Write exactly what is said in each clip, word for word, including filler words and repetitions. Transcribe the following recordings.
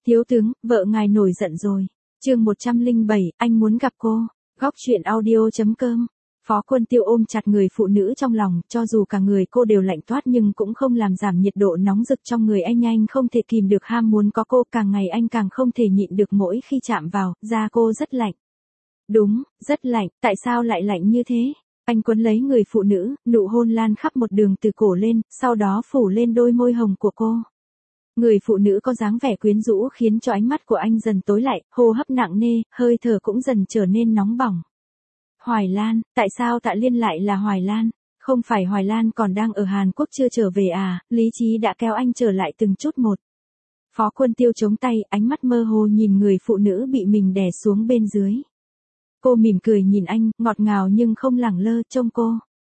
Thiếu tướng, vợ ngài nổi giận rồi. Chương một trăm lẻ bảy, anh muốn gặp cô. Góc truyện audio chấm com. Phó Quân Tiêu ôm chặt người phụ nữ trong lòng, cho dù cả người cô đều lạnh toát nhưng cũng không làm giảm nhiệt độ nóng rực trong người anh. Anh không thể kìm được ham muốn có cô, càng ngày anh càng không thể nhịn được, mỗi khi chạm vào, da cô rất lạnh. Đúng, rất lạnh, tại sao lại lạnh như thế? Anh quấn lấy người phụ nữ, nụ hôn lan khắp một đường từ cổ lên, sau đó phủ lên đôi môi hồng của cô. Người phụ nữ có dáng vẻ quyến rũ khiến cho ánh mắt của anh dần tối lại, hô hấp nặng nề, hơi thở cũng dần trở nên nóng bỏng. Hoài Lan, tại sao Tạ Liên lại là Hoài Lan? Không phải Hoài Lan còn đang ở Hàn Quốc chưa trở về à? Lý trí đã kéo anh trở lại từng chút một. Phó Quân Tiêu chống tay, ánh mắt mơ hồ nhìn người phụ nữ bị mình đè xuống bên dưới. Cô mỉm cười nhìn anh, ngọt ngào nhưng không lẳng lơ, trông cô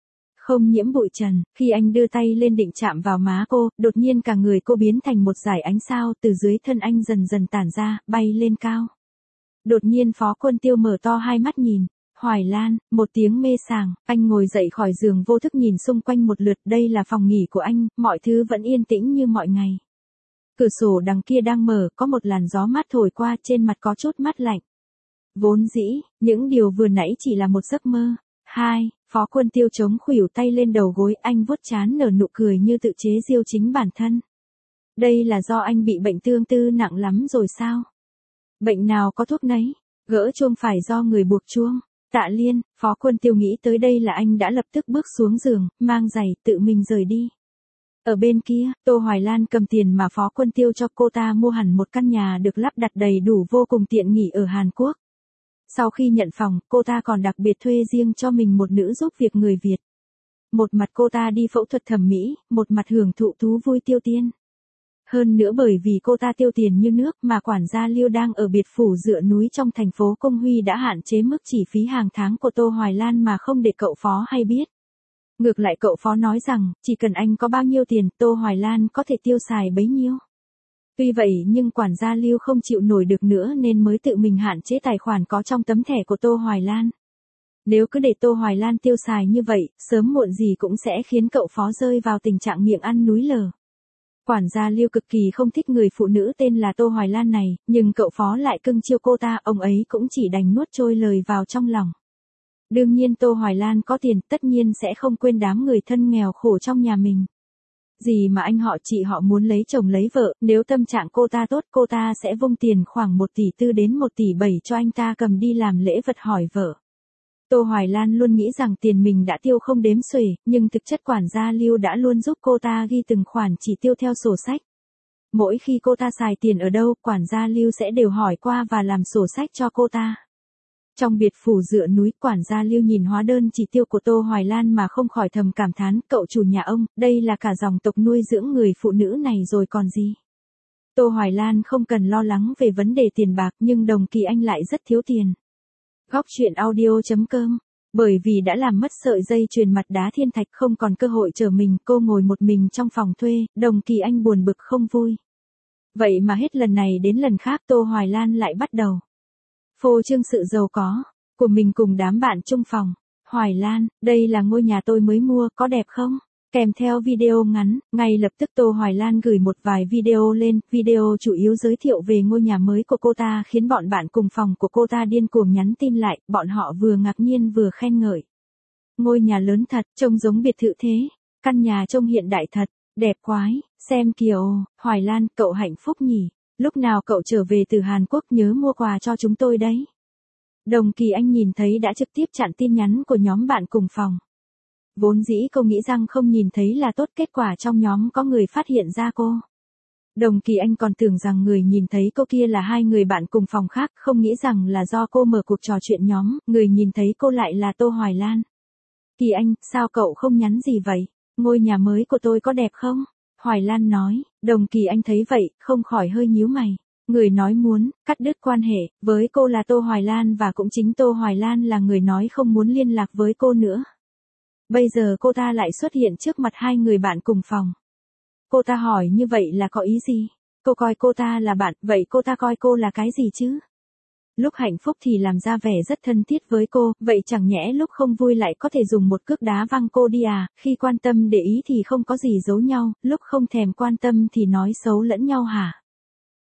không nhiễm bụi trần. Khi anh đưa tay lên định chạm vào má cô, đột nhiên cả người cô biến thành một dải ánh sao, từ dưới thân anh dần dần tản ra, bay lên cao. Đột nhiên Phó Quân Tiêu mở to hai mắt nhìn. Hoài Lan, một tiếng mê sảng, anh ngồi dậy khỏi giường vô thức nhìn xung quanh một lượt, đây là phòng nghỉ của anh, mọi thứ vẫn yên tĩnh như mọi ngày. Cửa sổ đằng kia đang mở, có một làn gió mát thổi qua, trên mặt có chút mát lạnh. Vốn dĩ, những điều vừa nãy chỉ là một giấc mơ. Hai, Phó Quân Tiêu chống khuỷu tay lên đầu gối, anh vuốt trán nở nụ cười như tự chế giễu chính bản thân. Đây là do anh bị bệnh tương tư nặng lắm rồi sao? Bệnh nào có thuốc nấy, gỡ chuông phải do người buộc chuông. Tạ Liên, Phó Quân Tiêu nghĩ tới đây là anh đã lập tức bước xuống giường, mang giày, tự mình rời đi. Ở bên kia, Tô Hoài Lan cầm tiền mà Phó Quân Tiêu cho cô ta mua hẳn một căn nhà được lắp đặt đầy đủ vô cùng tiện nghỉ ở Hàn Quốc. Sau khi nhận phòng, cô ta còn đặc biệt thuê riêng cho mình một nữ giúp việc người Việt. Một mặt cô ta đi phẫu thuật thẩm mỹ, một mặt hưởng thụ thú vui tiêu tiền. Hơn nữa bởi vì cô ta tiêu tiền như nước mà quản gia Liêu đang ở biệt phủ dựa núi trong thành phố Công Huy đã hạn chế mức chi phí hàng tháng của Tô Hoài Lan mà không để cậu Phó hay biết. Ngược lại cậu Phó nói rằng, chỉ cần anh có bao nhiêu tiền, Tô Hoài Lan có thể tiêu xài bấy nhiêu. Tuy vậy nhưng quản gia Liêu không chịu nổi được nữa nên mới tự mình hạn chế tài khoản có trong tấm thẻ của Tô Hoài Lan. Nếu cứ để Tô Hoài Lan tiêu xài như vậy, sớm muộn gì cũng sẽ khiến cậu Phó rơi vào tình trạng miệng ăn núi lở. Quản gia Liêu cực kỳ không thích người phụ nữ tên là Tô Hoài Lan này, nhưng cậu Phó lại cưng chiêu cô ta, ông ấy cũng chỉ đành nuốt trôi lời vào trong lòng. Đương nhiên Tô Hoài Lan có tiền, tất nhiên sẽ không quên đám người thân nghèo khổ trong nhà mình. Gì mà anh họ chị họ muốn lấy chồng lấy vợ, nếu tâm trạng cô ta tốt, cô ta sẽ vung tiền khoảng một tỷ tư đến một tỷ bảy cho anh ta cầm đi làm lễ vật hỏi vợ. Tô Hoài Lan luôn nghĩ rằng tiền mình đã tiêu không đếm xuể, nhưng thực chất quản gia Liêu đã luôn giúp cô ta ghi từng khoản chỉ tiêu theo sổ sách. Mỗi khi cô ta xài tiền ở đâu, quản gia Liêu sẽ đều hỏi qua và làm sổ sách cho cô ta. Trong biệt phủ dựa núi, quản gia Liêu nhìn hóa đơn chỉ tiêu của Tô Hoài Lan mà không khỏi thầm cảm thán, cậu chủ nhà ông, đây là cả dòng tộc nuôi dưỡng người phụ nữ này rồi còn gì. Tô Hoài Lan không cần lo lắng về vấn đề tiền bạc nhưng Đồng Kỳ Anh lại rất thiếu tiền. Góc truyện audio chấm com. Bởi vì đã làm mất sợi dây chuyền mặt đá thiên thạch không còn cơ hội chờ mình, cô ngồi một mình trong phòng thuê, Đồng Kỳ Anh buồn bực không vui. Vậy mà hết lần này đến lần khác Tô Hoài Lan lại bắt đầu phô trương sự giàu có của mình cùng đám bạn chung phòng. Hoài Lan, đây là ngôi nhà tôi mới mua, có đẹp không? Kèm theo video ngắn, ngay lập tức Tô Hoài Lan gửi một vài video lên, video chủ yếu giới thiệu về ngôi nhà mới của cô ta khiến bọn bạn cùng phòng của cô ta điên cuồng nhắn tin lại, bọn họ vừa ngạc nhiên vừa khen ngợi. Ngôi nhà lớn thật, trông giống biệt thự thế, căn nhà trông hiện đại thật, đẹp quái, xem kìa ồ, Hoài Lan, cậu hạnh phúc nhỉ, lúc nào cậu trở về từ Hàn Quốc nhớ mua quà cho chúng tôi đấy. Đồng Kỳ Anh nhìn thấy đã trực tiếp chặn tin nhắn của nhóm bạn cùng phòng. Vốn dĩ cô nghĩ rằng không nhìn thấy là tốt, kết quả trong nhóm có người phát hiện ra cô. Đồng Kỳ Anh còn tưởng rằng người nhìn thấy cô kia là hai người bạn cùng phòng khác, không nghĩ rằng là do cô mở cuộc trò chuyện nhóm, người nhìn thấy cô lại là Tô Hoài Lan. Kỳ Anh, sao cậu không nhắn gì vậy? Ngôi nhà mới của tôi có đẹp không? Hoài Lan nói. Đồng Kỳ Anh thấy vậy, không khỏi hơi nhíu mày. Người nói muốn cắt đứt quan hệ với cô là Tô Hoài Lan và cũng chính Tô Hoài Lan là người nói không muốn liên lạc với cô nữa. Bây giờ cô ta lại xuất hiện trước mặt hai người bạn cùng phòng. Cô ta hỏi như vậy là có ý gì? Cô coi cô ta là bạn, vậy cô ta coi cô là cái gì chứ? Lúc hạnh phúc thì làm ra vẻ rất thân thiết với cô, vậy chẳng nhẽ lúc không vui lại có thể dùng một cước đá văng cô đi à? Khi quan tâm để ý thì không có gì giấu nhau, lúc không thèm quan tâm thì nói xấu lẫn nhau hả?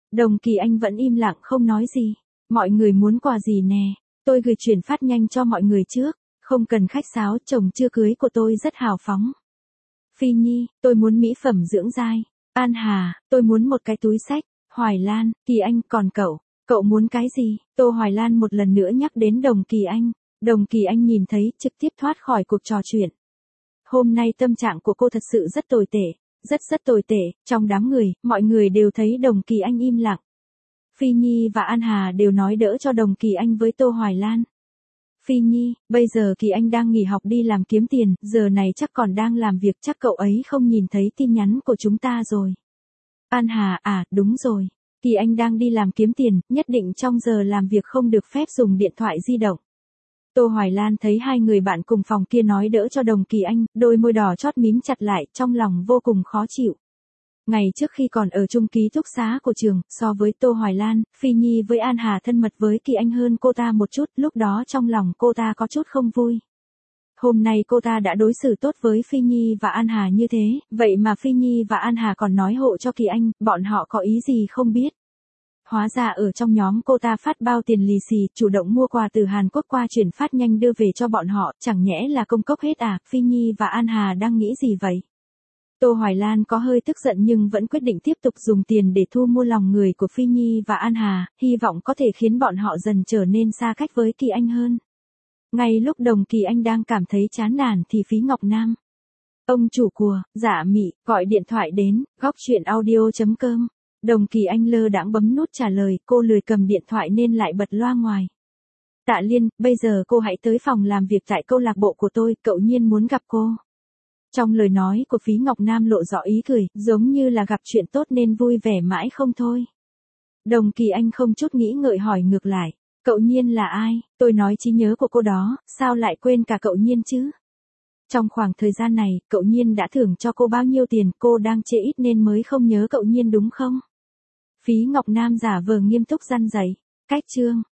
Đồng Kỳ Anh vẫn im lặng không nói gì. Mọi người muốn quà gì nè? Tôi gửi chuyển phát nhanh cho mọi người trước. Không cần khách sáo, chồng chưa cưới của tôi rất hào phóng. Phi Nhi, tôi muốn mỹ phẩm dưỡng dai. An Hà, tôi muốn một cái túi xách. Hoài Lan, Kỳ Anh, còn cậu, cậu muốn cái gì? Tô Hoài Lan một lần nữa nhắc đến Đồng Kỳ Anh. Đồng Kỳ Anh nhìn thấy, trực tiếp thoát khỏi cuộc trò chuyện. Hôm nay tâm trạng của cô thật sự rất tồi tệ, rất rất tồi tệ, trong đám người, mọi người đều thấy Đồng Kỳ Anh im lặng. Phi Nhi và An Hà đều nói đỡ cho Đồng Kỳ Anh với Tô Hoài Lan. Phi Nhi, bây giờ Kỳ Anh đang nghỉ học đi làm kiếm tiền, giờ này chắc còn đang làm việc, chắc cậu ấy không nhìn thấy tin nhắn của chúng ta rồi. An Hà, à, đúng rồi. Kỳ Anh đang đi làm kiếm tiền, nhất định trong giờ làm việc không được phép dùng điện thoại di động. Tô Hoài Lan thấy hai người bạn cùng phòng kia nói đỡ cho Đồng Kỳ Anh, đôi môi đỏ chót mím chặt lại, trong lòng vô cùng khó chịu. Ngày trước khi còn ở chung ký túc xá của trường, so với Tô Hoài Lan, Phi Nhi với An Hà thân mật với Kỳ Anh hơn cô ta một chút, lúc đó trong lòng cô ta có chút không vui. Hôm nay cô ta đã đối xử tốt với Phi Nhi và An Hà như thế, vậy mà Phi Nhi và An Hà còn nói hộ cho Kỳ Anh, bọn họ có ý gì không biết. Hóa ra ở trong nhóm cô ta phát bao tiền lì xì, chủ động mua quà từ Hàn Quốc qua chuyển phát nhanh đưa về cho bọn họ, chẳng nhẽ là công cốc hết à, Phi Nhi và An Hà đang nghĩ gì vậy? Tô Hoài Lan có hơi tức giận nhưng vẫn quyết định tiếp tục dùng tiền để thu mua lòng người của Phi Nhi và An Hà, hy vọng có thể khiến bọn họ dần trở nên xa cách với Kỳ Anh hơn. Ngay lúc Đồng Kỳ Anh đang cảm thấy chán nản thì Phí Ngọc Nam, ông chủ của Dạ Mị, gọi điện thoại đến, góc chuyện audio chấm com. Đồng Kỳ Anh lơ đãng bấm nút trả lời, cô lười cầm điện thoại nên lại bật loa ngoài. Tạ Liên, bây giờ cô hãy tới phòng làm việc tại câu lạc bộ của tôi, cậu Nhiên muốn gặp cô. Trong lời nói của Phí Ngọc Nam lộ rõ ý cười, giống như là gặp chuyện tốt nên vui vẻ mãi không thôi. Đồng Kỳ Anh không chút nghĩ ngợi hỏi ngược lại, cậu Nhiên là ai? Tôi nói trí nhớ của cô đó, sao lại quên cả cậu Nhiên chứ? Trong khoảng thời gian này, cậu Nhiên đã thưởng cho cô bao nhiêu tiền, cô đang chê ít nên mới không nhớ cậu Nhiên đúng không? Phí Ngọc Nam giả vờ nghiêm túc răn dạy, cách chương.